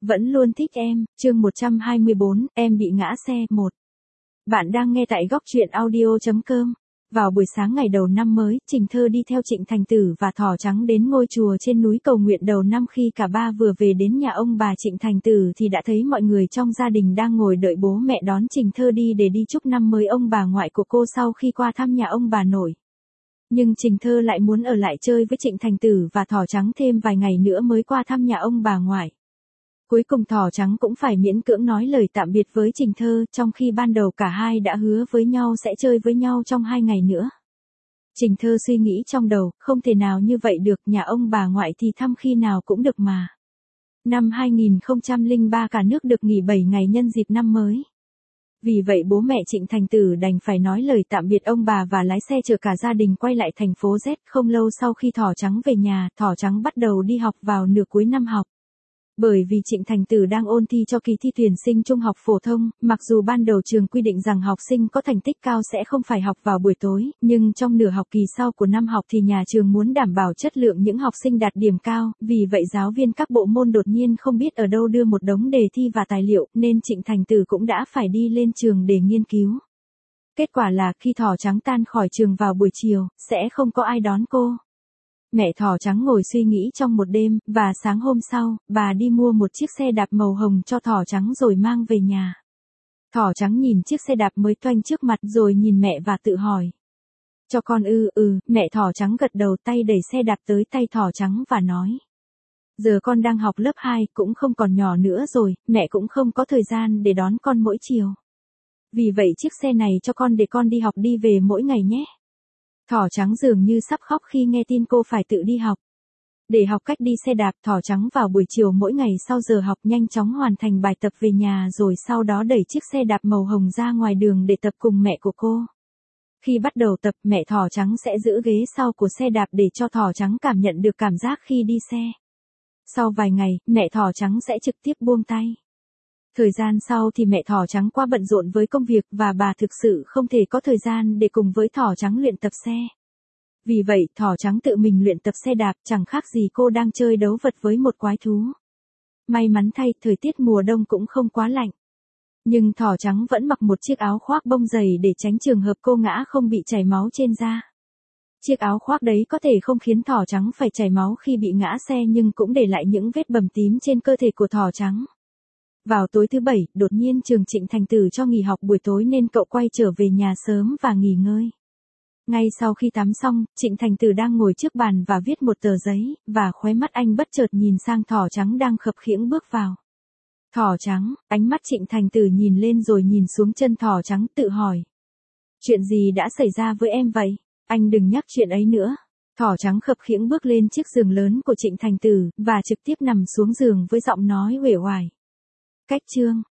Vẫn luôn thích em, chương 124, em bị ngã xe, 1. Bạn đang nghe tại góc truyện audio.com. Vào buổi sáng ngày đầu năm mới, Trình Thơ đi theo Trịnh Thành Tử và Thỏ Trắng đến ngôi chùa trên núi cầu nguyện đầu năm. Khi cả ba vừa về đến nhà ông bà Trịnh Thành Tử thì đã thấy mọi người trong gia đình đang ngồi đợi bố mẹ đón Trình Thơ đi để đi chúc năm mới ông bà ngoại của cô sau khi qua thăm nhà ông bà nội. Nhưng Trình Thơ lại muốn ở lại chơi với Trịnh Thành Tử và Thỏ Trắng thêm vài ngày nữa mới qua thăm nhà ông bà ngoại. Cuối cùng Thỏ Trắng cũng phải miễn cưỡng nói lời tạm biệt với Trình Thơ, trong khi ban đầu cả hai đã hứa với nhau sẽ chơi với nhau trong 2 ngày nữa. Trình Thơ suy nghĩ trong đầu, không thể nào như vậy được, nhà ông bà ngoại thì thăm khi nào cũng được mà. Năm 2003 cả nước được nghỉ 7 ngày nhân dịp năm mới. Vì vậy bố mẹ Trịnh Thành Tử đành phải nói lời tạm biệt ông bà và lái xe chở cả gia đình quay lại thành phố Z. Không lâu sau khi Thỏ Trắng về nhà, Thỏ Trắng bắt đầu đi học vào nửa cuối năm học. Bởi vì Trịnh Thành Tử đang ôn thi cho kỳ thi tuyển sinh trung học phổ thông, mặc dù ban đầu trường quy định rằng học sinh có thành tích cao sẽ không phải học vào buổi tối, nhưng trong nửa học kỳ sau của năm học thì nhà trường muốn đảm bảo chất lượng những học sinh đạt điểm cao, vì vậy giáo viên các bộ môn đột nhiên không biết ở đâu đưa một đống đề thi và tài liệu, nên Trịnh Thành Tử cũng đã phải đi lên trường để nghiên cứu. Kết quả là khi Thỏ Trắng tan khỏi trường vào buổi chiều, sẽ không có ai đón cô. Mẹ Thỏ Trắng ngồi suy nghĩ trong một đêm, và sáng hôm sau, bà đi mua một chiếc xe đạp màu hồng cho Thỏ Trắng rồi mang về nhà. Thỏ Trắng nhìn chiếc xe đạp mới toanh trước mặt rồi nhìn mẹ và tự hỏi. Cho con mẹ Thỏ Trắng gật đầu, tay đẩy xe đạp tới tay Thỏ Trắng và nói. Giờ con đang học lớp 2, cũng không còn nhỏ nữa rồi, mẹ cũng không có thời gian để đón con mỗi chiều. Vì vậy chiếc xe này cho con để con đi học đi về mỗi ngày nhé. Thỏ Trắng dường như sắp khóc khi nghe tin cô phải tự đi học. Để học cách đi xe đạp, Thỏ Trắng vào buổi chiều mỗi ngày sau giờ học nhanh chóng hoàn thành bài tập về nhà rồi sau đó đẩy chiếc xe đạp màu hồng ra ngoài đường để tập cùng mẹ của cô. Khi bắt đầu tập, mẹ Thỏ Trắng sẽ giữ ghế sau của xe đạp để cho Thỏ Trắng cảm nhận được cảm giác khi đi xe. Sau vài ngày, mẹ Thỏ Trắng sẽ trực tiếp buông tay. Thời gian sau thì mẹ Thỏ Trắng quá bận rộn với công việc và bà thực sự không thể có thời gian để cùng với Thỏ Trắng luyện tập xe. Vì vậy, Thỏ Trắng tự mình luyện tập xe đạp, chẳng khác gì cô đang chơi đấu vật với một quái thú. May mắn thay, thời tiết mùa đông cũng không quá lạnh. Nhưng Thỏ Trắng vẫn mặc một chiếc áo khoác bông dày để tránh trường hợp cô ngã không bị chảy máu trên da. Chiếc áo khoác đấy có thể không khiến Thỏ Trắng phải chảy máu khi bị ngã xe nhưng cũng để lại những vết bầm tím trên cơ thể của Thỏ Trắng. Vào tối thứ Bảy, đột nhiên trường Trịnh Thành Tử cho nghỉ học buổi tối nên cậu quay trở về nhà sớm và nghỉ ngơi. Ngay sau khi tắm xong, Trịnh Thành Tử đang ngồi trước bàn và viết một tờ giấy, và khóe mắt anh bất chợt nhìn sang Thỏ Trắng đang khập khiễng bước vào. Thỏ Trắng, ánh mắt Trịnh Thành Tử nhìn lên rồi nhìn xuống chân Thỏ Trắng tự hỏi. Chuyện gì đã xảy ra với em vậy? Anh đừng nhắc chuyện ấy nữa. Thỏ Trắng khập khiễng bước lên chiếc giường lớn của Trịnh Thành Tử, và trực tiếp nằm xuống giường với giọng nói uể oải. Cách chương